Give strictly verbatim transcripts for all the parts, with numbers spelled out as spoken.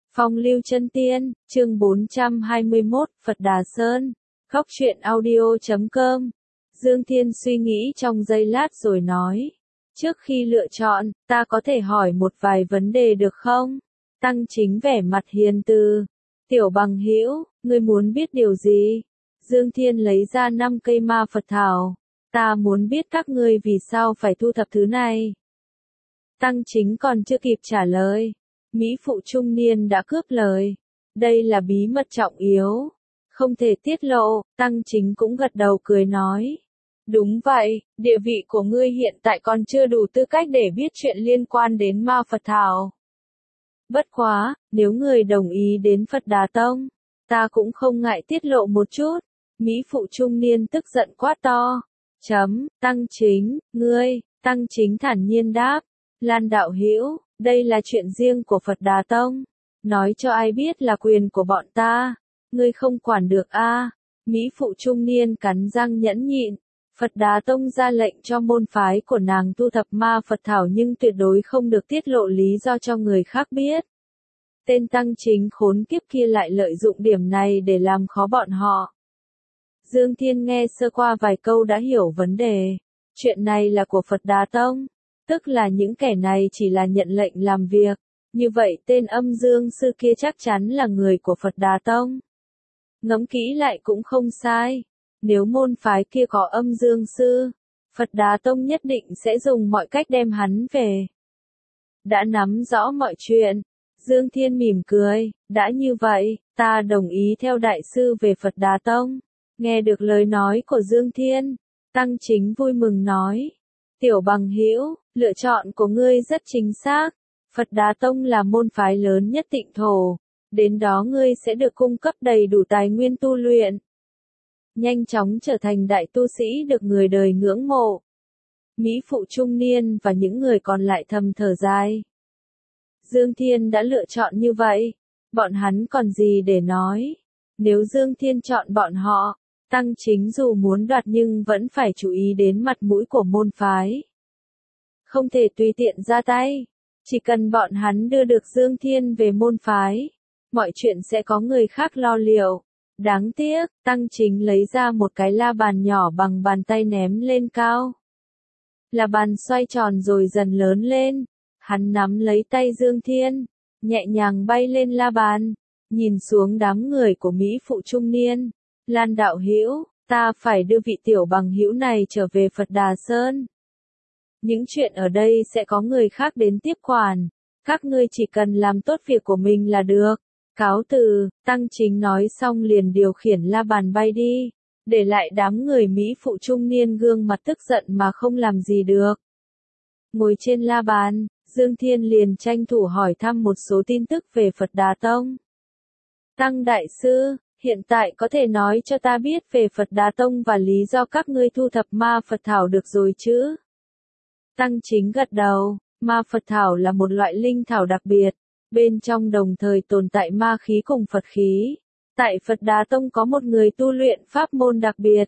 Phong lưu chân tiên, chương bốn trăm hai mươi mốt, Phật Đà Sơn, Góc truyện audio chấm com. Dương Thiên suy nghĩ trong giây lát rồi nói. Trước khi lựa chọn, ta có thể hỏi một vài vấn đề được không? Tăng Chính vẻ mặt hiền từ. Tiểu bằng hữu, ngươi muốn biết điều gì? Dương Thiên lấy ra năm cây ma Phật thảo. Ta muốn biết các ngươi vì sao phải thu thập thứ này. Tăng Chính còn chưa kịp trả lời. Mỹ phụ trung niên đã cướp lời. Đây là bí mật trọng yếu. Không thể tiết lộ, Tăng Chính cũng gật đầu cười nói. Đúng vậy, địa vị của ngươi hiện tại còn chưa đủ tư cách để biết chuyện liên quan đến ma Phật thảo. Bất quá, nếu người đồng ý đến Phật Đà Tông, ta cũng không ngại tiết lộ một chút. Mỹ phụ trung niên tức giận quát to. Chấm, Tăng Chính, ngươi, Tăng Chính thản nhiên đáp. Lan đạo hữu, đây là chuyện riêng của Phật Đà Tông. Nói cho ai biết là quyền của bọn ta. Ngươi không quản được a? À? Mỹ phụ trung niên cắn răng nhẫn nhịn. Phật Đà Tông ra lệnh cho môn phái của nàng thu thập ma Phật thảo nhưng tuyệt đối không được tiết lộ lý do cho người khác biết. Tên Tăng Chính khốn kiếp kia lại lợi dụng điểm này để làm khó bọn họ. Dương Thiên nghe sơ qua vài câu đã hiểu vấn đề. Chuyện này là của Phật Đà Tông. Tức là những kẻ này chỉ là nhận lệnh làm việc. Như vậy tên âm dương sư kia chắc chắn là người của Phật Đà Tông. Ngẫm kỹ lại cũng không sai. Nếu môn phái kia có âm dương sư, Phật Đà Tông nhất định sẽ dùng mọi cách đem hắn về. Đã nắm rõ mọi chuyện, Dương Thiên mỉm cười, đã như vậy, ta đồng ý theo đại sư về Phật Đà Tông. Nghe được lời nói của Dương Thiên, Tăng Chính vui mừng nói. Tiểu bằng hữu, lựa chọn của ngươi rất chính xác. Phật Đà Tông là môn phái lớn nhất Tịnh Thổ. Đến đó ngươi sẽ được cung cấp đầy đủ tài nguyên tu luyện. Nhanh chóng trở thành đại tu sĩ được người đời ngưỡng mộ. Mỹ phụ trung niên và những người còn lại thầm thở dài. Dương Thiên đã lựa chọn như vậy. Bọn hắn còn gì để nói. Nếu Dương Thiên chọn bọn họ, Tăng Chính dù muốn đoạt nhưng vẫn phải chú ý đến mặt mũi của môn phái. Không thể tùy tiện ra tay. Chỉ cần bọn hắn đưa được Dương Thiên về môn phái, mọi chuyện sẽ có người khác lo liệu. Đáng tiếc, Tăng Chính lấy ra một cái la bàn nhỏ bằng bàn tay ném lên cao. La bàn xoay tròn rồi dần lớn lên. Hắn nắm lấy tay Dương Thiên, nhẹ nhàng bay lên la bàn, nhìn xuống đám người của Mỹ phụ trung niên. Lan đạo hữu, ta phải đưa vị tiểu bằng hữu này trở về Phật Đà Sơn. Những chuyện ở đây sẽ có người khác đến tiếp quản. Các ngươi chỉ cần làm tốt việc của mình là được. Cáo từ, Tăng Chính nói xong liền điều khiển la bàn bay đi. Để lại đám người Mỹ phụ trung niên gương mặt tức giận mà không làm gì được. Ngồi trên la bàn, Dương Thiên liền tranh thủ hỏi thăm một số tin tức về Phật Đà Tông. Tăng Đại Sư, hiện tại có thể nói cho ta biết về Phật Đà Tông và lý do các ngươi thu thập ma Phật thảo được rồi chứ? Tăng Chính gật đầu, ma Phật thảo là một loại linh thảo đặc biệt, bên trong đồng thời tồn tại ma khí cùng Phật khí. Tại Phật Đà Tông có một người tu luyện pháp môn đặc biệt,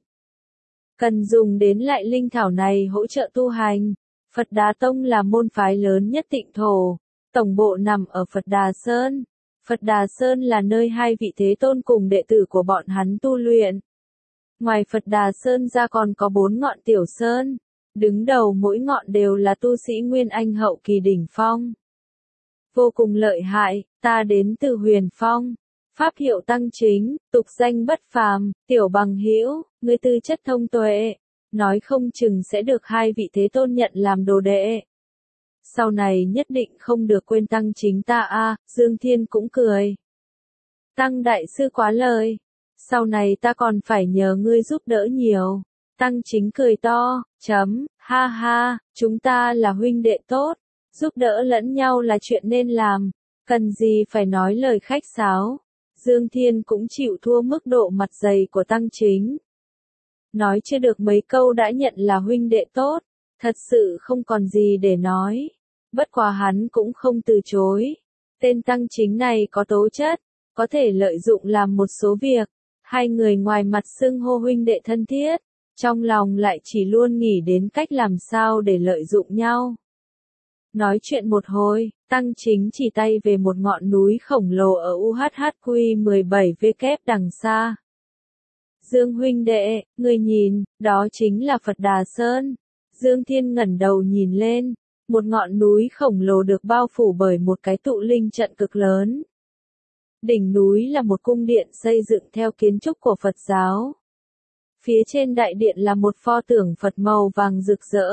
cần dùng đến loại linh thảo này hỗ trợ tu hành. Phật Đà Tông là môn phái lớn nhất Tịnh Thổ, tổng bộ nằm ở Phật Đà Sơn. Phật Đà Sơn là nơi hai vị thế tôn cùng đệ tử của bọn hắn tu luyện. Ngoài Phật Đà Sơn ra còn có bốn ngọn tiểu sơn. Đứng đầu mỗi ngọn đều là tu sĩ Nguyên Anh hậu kỳ đỉnh phong. Vô cùng lợi hại, ta đến từ Huyền Phong. Pháp hiệu Tăng Chính, tục danh bất phàm, tiểu bằng hữu, ngươi tư chất thông tuệ. Nói không chừng sẽ được hai vị thế tôn nhận làm đồ đệ. Sau này nhất định không được quên Tăng Chính ta a. À, Dương Thiên cũng cười. Tăng Đại Sư quá lời. Sau này ta còn phải nhờ ngươi giúp đỡ nhiều. Tăng Chính cười to, chấm, ha ha, chúng ta là huynh đệ tốt, giúp đỡ lẫn nhau là chuyện nên làm, cần gì phải nói lời khách sáo. Dương Thiên cũng chịu thua mức độ mặt dày của Tăng Chính. Nói chưa được mấy câu đã nhận là huynh đệ tốt, thật sự không còn gì để nói. Bất quá hắn cũng không từ chối. Tên Tăng Chính này có tố chất, có thể lợi dụng làm một số việc. Hai người ngoài mặt xưng hô huynh đệ thân thiết, trong lòng lại chỉ luôn nghĩ đến cách làm sao để lợi dụng nhau. Nói chuyện một hồi, Tăng Chính chỉ tay về một ngọn núi khổng lồ ở u hát hát Q mười bảy W đằng xa. Dương huynh đệ, ngươi nhìn, đó chính là Phật Đà Sơn. Dương Thiên ngẩng đầu nhìn lên, một ngọn núi khổng lồ được bao phủ bởi một cái tụ linh trận cực lớn. Đỉnh núi là một cung điện xây dựng theo kiến trúc của Phật giáo. Phía trên đại điện là một pho tượng Phật màu vàng rực rỡ,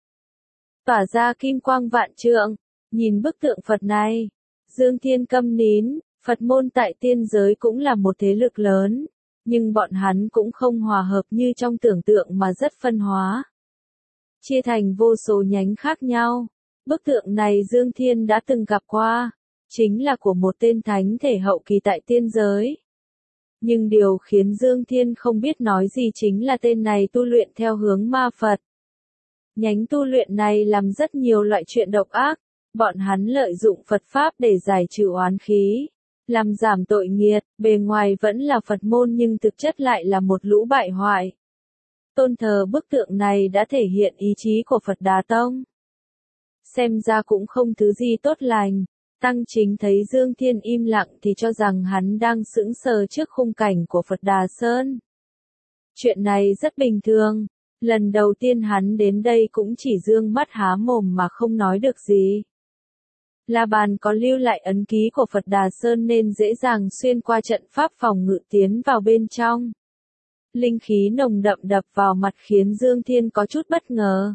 tỏa ra kim quang vạn trượng. Nhìn bức tượng Phật này, Dương Thiên câm nín. Phật môn tại tiên giới cũng là một thế lực lớn, nhưng bọn hắn cũng không hòa hợp như trong tưởng tượng mà rất phân hóa, chia thành vô số nhánh khác nhau. Bức tượng này Dương Thiên đã từng gặp qua, chính là của một tên thánh thể hậu kỳ tại tiên giới. Nhưng điều khiến Dương Thiên không biết nói gì chính là tên này tu luyện theo hướng ma Phật. Nhánh tu luyện này làm rất nhiều loại chuyện độc ác, bọn hắn lợi dụng Phật Pháp để giải trừ oán khí, làm giảm tội nghiệt, bề ngoài vẫn là Phật môn nhưng thực chất lại là một lũ bại hoại. Tôn thờ bức tượng này đã thể hiện ý chí của Phật Đà Tông. Xem ra cũng không thứ gì tốt lành. Tăng Chính thấy Dương Thiên im lặng thì cho rằng hắn đang sững sờ trước khung cảnh của Phật Đà Sơn. Chuyện này rất bình thường. Lần đầu tiên hắn đến đây cũng chỉ dương mắt há mồm mà không nói được gì. La Bàn có lưu lại ấn ký của Phật Đà Sơn nên dễ dàng xuyên qua trận pháp phòng ngự tiến vào bên trong. Linh khí nồng đậm đập vào mặt khiến Dương Thiên có chút bất ngờ.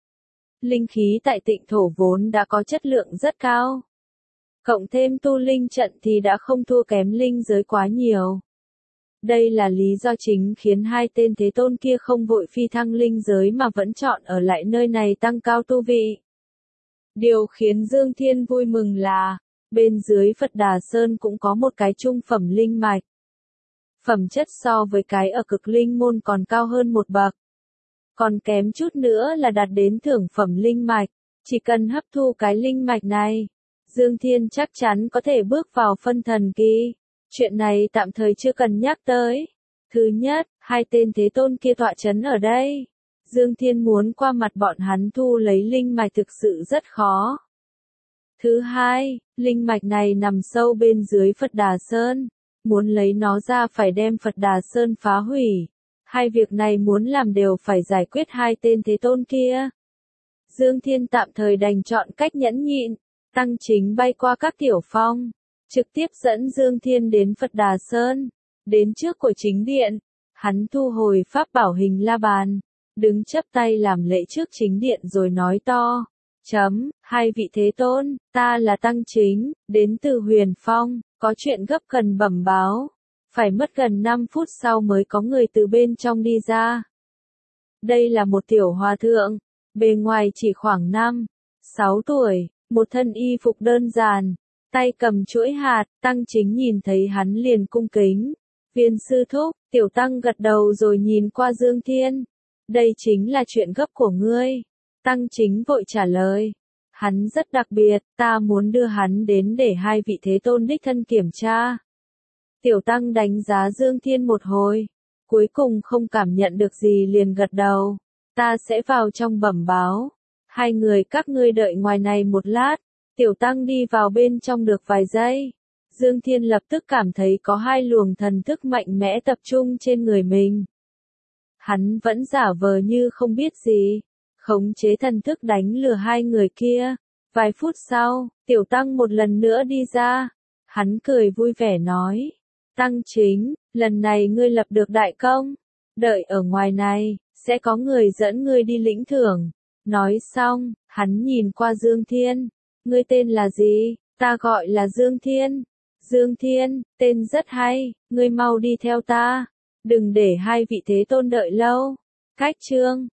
Linh khí tại Tịnh Thổ vốn đã có chất lượng rất cao. Cộng thêm tu linh trận thì đã không thua kém linh giới quá nhiều. Đây là lý do chính khiến hai tên thế tôn kia không vội phi thăng linh giới mà vẫn chọn ở lại nơi này tăng cao tu vị. Điều khiến Dương Thiên vui mừng là, bên dưới Phật Đà Sơn cũng có một cái trung phẩm linh mạch. Phẩm chất so với cái ở cực linh môn còn cao hơn một bậc. Còn kém chút nữa là đạt đến thượng phẩm linh mạch, chỉ cần hấp thu cái linh mạch này, Dương Thiên chắc chắn có thể bước vào phân thần kỳ. Chuyện này tạm thời chưa cần nhắc tới. Thứ nhất, hai tên thế tôn kia tọa chấn ở đây. Dương Thiên muốn qua mặt bọn hắn thu lấy linh mạch thực sự rất khó. Thứ hai, linh mạch này nằm sâu bên dưới Phật Đà Sơn. Muốn lấy nó ra phải đem Phật Đà Sơn phá hủy. Hai việc này muốn làm đều phải giải quyết hai tên thế tôn kia. Dương Thiên tạm thời đành chọn cách nhẫn nhịn. Tăng Chính bay qua các tiểu phong, trực tiếp dẫn Dương Thiên đến Phật Đà Sơn. Đến trước của chính điện, hắn thu hồi pháp bảo hình la bàn, đứng chắp tay làm lễ trước chính điện rồi nói to. Chấm, hai vị thế tôn, ta là Tăng Chính, đến từ Huyền Phong, có chuyện gấp cần bẩm báo. Phải mất gần năm phút sau mới có người từ bên trong đi ra. Đây là một tiểu hòa thượng, bề ngoài chỉ khoảng năm, sáu tuổi, một thân y phục đơn giản, tay cầm chuỗi hạt. Tăng Chính nhìn thấy hắn liền cung kính. Viên sư thúc, tiểu tăng gật đầu rồi nhìn qua Dương Thiên. Đây chính là chuyện gấp của ngươi. Tăng Chính vội trả lời. Hắn rất đặc biệt, ta muốn đưa hắn đến để hai vị thế tôn đích thân kiểm tra. Tiểu tăng đánh giá Dương Thiên một hồi, cuối cùng không cảm nhận được gì liền gật đầu. Ta sẽ vào trong bẩm báo. Hai người các ngươi đợi ngoài này một lát. Tiểu tăng đi vào bên trong được vài giây. Dương Thiên lập tức cảm thấy có hai luồng thần thức mạnh mẽ tập trung trên người mình. Hắn vẫn giả vờ như không biết gì, khống chế thần thức đánh lừa hai người kia. Vài phút sau, tiểu tăng một lần nữa đi ra. Hắn cười vui vẻ nói. Tăng Chính, lần này ngươi lập được đại công. Đợi ở ngoài này, sẽ có người dẫn ngươi đi lĩnh thưởng. Nói xong, hắn nhìn qua Dương Thiên. Ngươi tên là gì? Ta gọi là Dương Thiên. Dương Thiên, tên rất hay, ngươi mau đi theo ta. Đừng để hai vị thế tôn đợi lâu. Cách chương